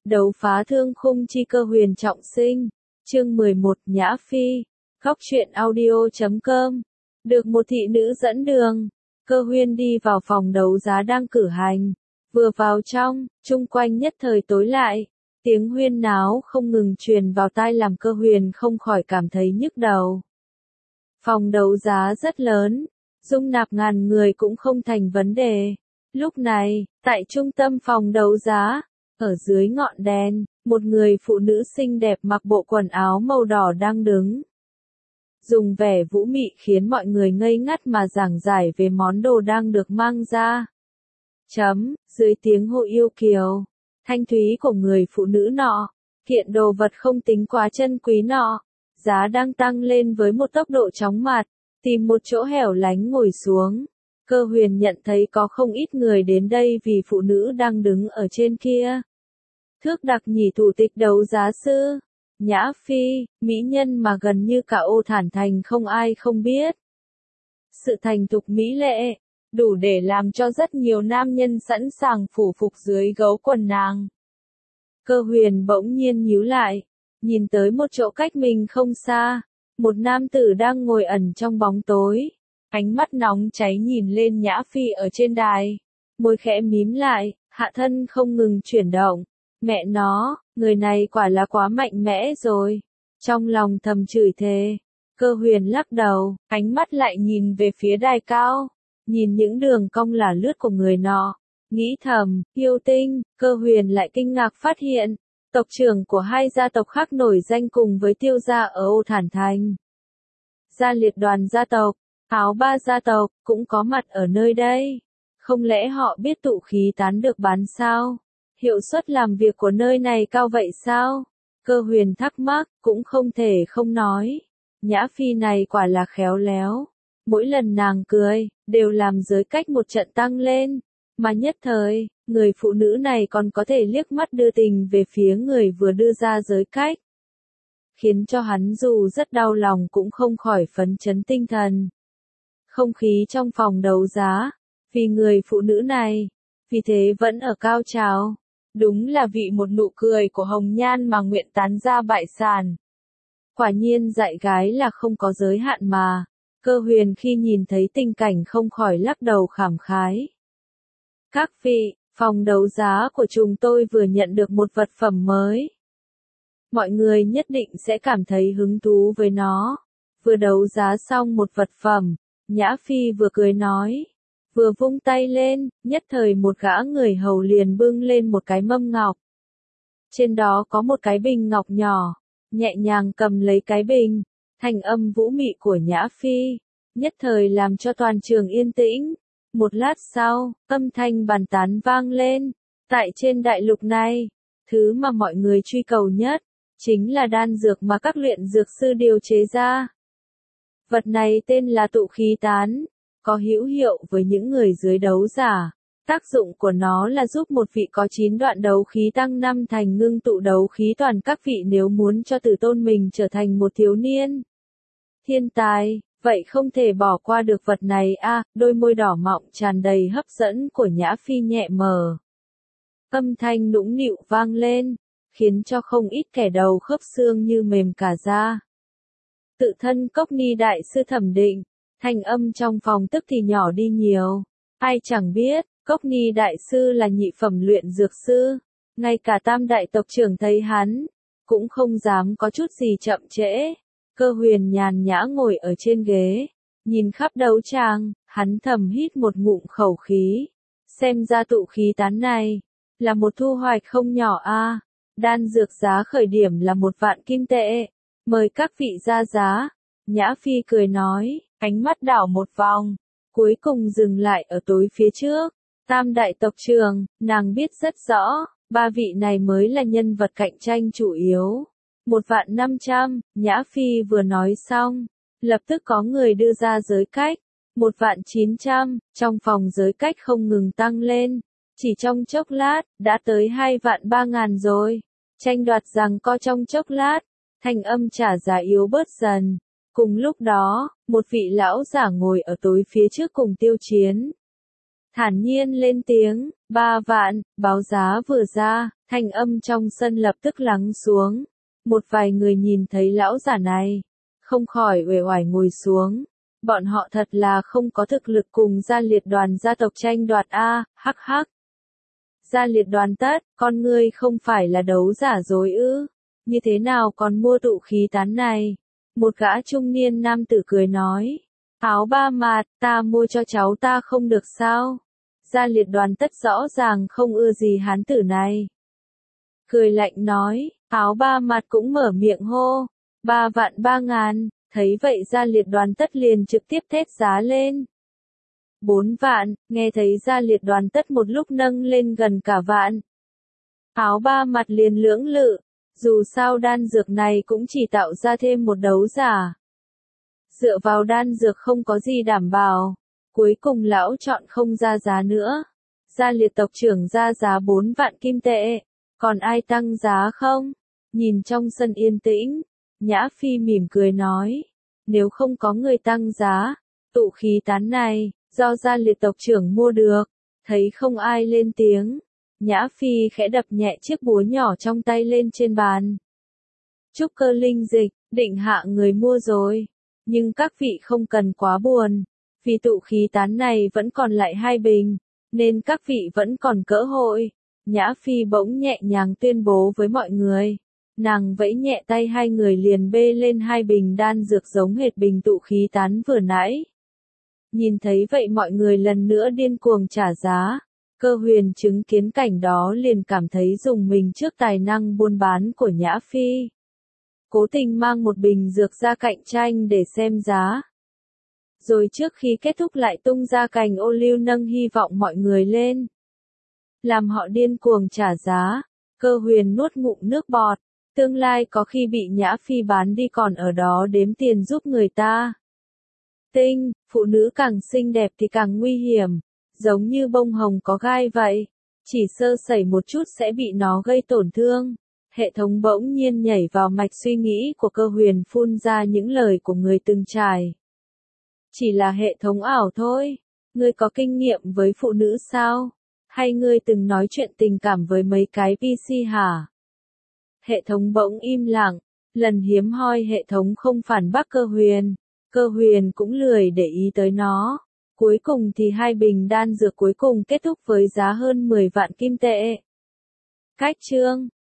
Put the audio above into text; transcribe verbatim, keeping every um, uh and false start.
Đấu phá thương khung chi cơ huyền trọng sinh. Chương mười một Nhã Phi. Góc truyện audio chấm com. Được một thị nữ dẫn đường, Cơ Huyên đi vào phòng đấu giá đang cử hành. Vừa vào trong, chung quanh nhất thời tối lại. Tiếng huyên náo không ngừng truyền vào tai làm Cơ Huyền không khỏi cảm thấy nhức đầu. Phòng đấu giá rất lớn, dung nạp ngàn người cũng không thành vấn đề. Lúc này, tại trung tâm phòng đấu giá, ở dưới ngọn đèn, một người phụ nữ xinh đẹp mặc bộ quần áo màu đỏ đang đứng. Dùng vẻ vũ mị khiến mọi người ngây ngắt mà giảng giải về món đồ đang được mang ra. Chấm, dưới tiếng hô yêu kiều, thanh thúy của người phụ nữ nọ, kiện đồ vật không tính quá chân quý nọ, giá đang tăng lên với một tốc độ chóng mặt, tìm một chỗ hẻo lánh ngồi xuống. Cơ Huyền nhận thấy có không ít người đến đây vì phụ nữ đang đứng ở trên kia. Thước đặc nhỉ thủ tịch đấu giá sư, Nhã Phi, mỹ nhân mà gần như cả Ô Thản Thành không ai không biết. Sự thành thục mỹ lệ, đủ để làm cho rất nhiều nam nhân sẵn sàng phủ phục dưới gấu quần nàng. Cơ Huyền bỗng nhiên nhíu lại, nhìn tới một chỗ cách mình không xa, một nam tử đang ngồi ẩn trong bóng tối. Ánh mắt nóng cháy nhìn lên Nhã Phi ở trên đài, môi khẽ mím lại, hạ thân không ngừng chuyển động. Mẹ nó, người này quả là quá mạnh mẽ rồi. Trong lòng thầm chửi thề, Cơ Huyền lắc đầu, ánh mắt lại nhìn về phía đài cao, nhìn những đường cong lả lướt của người nọ, nghĩ thầm, yêu tinh. Cơ Huyền lại kinh ngạc phát hiện, tộc trưởng của hai gia tộc khác nổi danh cùng với Tiêu gia ở Ô Thản Thành. Gia liệt đoàn gia tộc, Áo ba gia tộc, cũng có mặt ở nơi đây. Không lẽ họ biết tụ khí tán được bán sao? Hiệu suất làm việc của nơi này cao vậy sao? Cơ Huyền thắc mắc, cũng không thể không nói. Nhã Phi này quả là khéo léo. Mỗi lần nàng cười, đều làm giới cách một trận tăng lên. Mà nhất thời, người phụ nữ này còn có thể liếc mắt đưa tình về phía người vừa đưa ra giới cách. Khiến cho hắn dù rất đau lòng cũng không khỏi phấn chấn tinh thần. Không khí trong phòng đấu giá, vì người phụ nữ này, vì thế vẫn ở cao trào. Đúng là vì một nụ cười của hồng nhan mà nguyện tán ra bại sản. Quả nhiên dạy gái là không có giới hạn mà. Cơ Huyền khi nhìn thấy tình cảnh không khỏi lắc đầu khảm khái. Các vị, phòng đấu giá của chúng tôi vừa nhận được một vật phẩm mới. Mọi người nhất định sẽ cảm thấy hứng thú với nó. Vừa đấu giá xong một vật phẩm, Nhã Phi vừa cười nói, vừa vung tay lên, nhất thời một gã người hầu liền bưng lên một cái mâm ngọc. Trên đó có một cái bình ngọc nhỏ, nhẹ nhàng cầm lấy cái bình, thanh âm vũ mị của Nhã Phi, nhất thời làm cho toàn trường yên tĩnh. Một lát sau, âm thanh bàn tán vang lên, tại trên đại lục này, thứ mà mọi người truy cầu nhất, chính là đan dược mà các luyện dược sư điều chế ra. Vật này tên là tụ khí tán, có hữu hiệu với những người dưới đấu giả. Tác dụng của nó là giúp một vị có chín đoạn đấu khí tăng năm thành ngưng tụ đấu khí toàn các vị nếu muốn cho tử tôn mình trở thành một thiếu niên. Thiên tài, vậy không thể bỏ qua được vật này a. À, đôi môi đỏ mọng tràn đầy hấp dẫn của Nhã Phi nhẹ mở. Âm thanh nũng nịu vang lên, khiến cho không ít kẻ đầu khớp xương như mềm cả da. Tự thân Cốc Ni đại sư thẩm định, thanh âm trong phòng tức thì nhỏ đi nhiều. Ai chẳng biết, Cốc Ni đại sư là nhị phẩm luyện dược sư, ngay cả tam đại tộc trưởng thấy hắn, cũng không dám có chút gì chậm trễ. Cơ Huyền nhàn nhã ngồi ở trên ghế, nhìn khắp đấu tràng, hắn thầm hít một ngụm khẩu khí. Xem ra tụ khí tán này, là một thu hoạch không nhỏ a. À. Đan dược giá khởi điểm là một vạn kim tệ. Mời các vị ra giá. Nhã Phi cười nói, ánh mắt đảo một vòng, cuối cùng dừng lại ở tối phía trước. Tam đại tộc trưởng, nàng biết rất rõ, ba vị này mới là nhân vật cạnh tranh chủ yếu. Một vạn năm trăm, Nhã Phi vừa nói xong, lập tức có người đưa ra giới cách. Một vạn chín trăm, trong phòng giới cách không ngừng tăng lên. Chỉ trong chốc lát, đã tới hai vạn ba ngàn rồi. Tranh đoạt rằng co trong chốc lát, thanh âm trả giá yếu bớt dần. Cùng lúc đó, một vị lão giả ngồi ở tối phía trước cùng Tiêu Chiến. Thản nhiên lên tiếng, Ba vạn, báo giá vừa ra, thanh âm trong sân lập tức lắng xuống. Một vài người nhìn thấy lão giả này, không khỏi uể oải ngồi xuống. Bọn họ thật là không có thực lực cùng gia liệt đoàn gia tộc tranh đoạt a, hắc hắc. Gia liệt đoàn tất, con ngươi không phải là đấu giả dối ư, như thế nào còn mua tụ khí tán này? Một gã trung niên nam tử cười nói, áo ba mạt, ta mua cho cháu ta không được sao? Gia liệt đoàn tất rõ ràng không ưa gì hán tử này. Cười lạnh nói, áo ba mặt cũng mở miệng hô, ba vạn ba ngàn, thấy vậy gia liệt đoàn tất liền trực tiếp thét giá lên. Bốn vạn, nghe thấy gia liệt đoàn tất một lúc nâng lên gần cả vạn. Áo ba mặt liền lưỡng lự, dù sao đan dược này cũng chỉ tạo ra thêm một đấu giả. Dựa vào đan dược không có gì đảm bảo, cuối cùng lão chọn không ra giá nữa. Gia liệt tộc trưởng ra giá bốn vạn kim tệ. Còn ai tăng giá không? Nhìn trong sân yên tĩnh, Nhã Phi mỉm cười nói, nếu không có người tăng giá, tụ khí tán này, do gia liệt tộc trưởng mua được, thấy không ai lên tiếng. Nhã Phi khẽ đập nhẹ chiếc búa nhỏ trong tay lên trên bàn. Trúc cơ linh dịch, định hạ người mua rồi, nhưng các vị không cần quá buồn, vì tụ khí tán này vẫn còn lại hai bình, nên các vị vẫn còn cơ hội. Nhã Phi bỗng nhẹ nhàng tuyên bố với mọi người. Nàng vẫy nhẹ tay hai người liền bê lên hai bình đan dược giống hệt bình tụ khí tán vừa nãy. Nhìn thấy vậy mọi người lần nữa điên cuồng trả giá. Cơ huyền chứng kiến cảnh đó liền cảm thấy rùng mình trước tài năng buôn bán của Nhã Phi. Cố tình mang một bình dược ra cạnh tranh để xem giá. Rồi trước khi kết thúc lại tung ra cành ô liu nâng hy vọng mọi người lên. Làm họ điên cuồng trả giá, cơ huyền nuốt ngụm nước bọt, tương lai có khi bị Nhã Phi bán đi còn ở đó đếm tiền giúp người ta. Tinh, phụ nữ càng xinh đẹp thì càng nguy hiểm, giống như bông hồng có gai vậy, chỉ sơ sẩy một chút sẽ bị nó gây tổn thương. Hệ thống bỗng nhiên nhảy vào mạch suy nghĩ của cơ huyền phun ra những lời của người từng trải. Chỉ là hệ thống ảo thôi, ngươi có kinh nghiệm với phụ nữ sao? Hay ngươi từng nói chuyện tình cảm với mấy cái pê xê hả? Hệ thống bỗng im lặng, lần hiếm hoi hệ thống không phản bác cơ huyền, cơ huyền cũng lười để ý tới nó. Cuối cùng thì hai bình đan dược cuối cùng kết thúc với giá hơn mười vạn kim tệ. Cách chương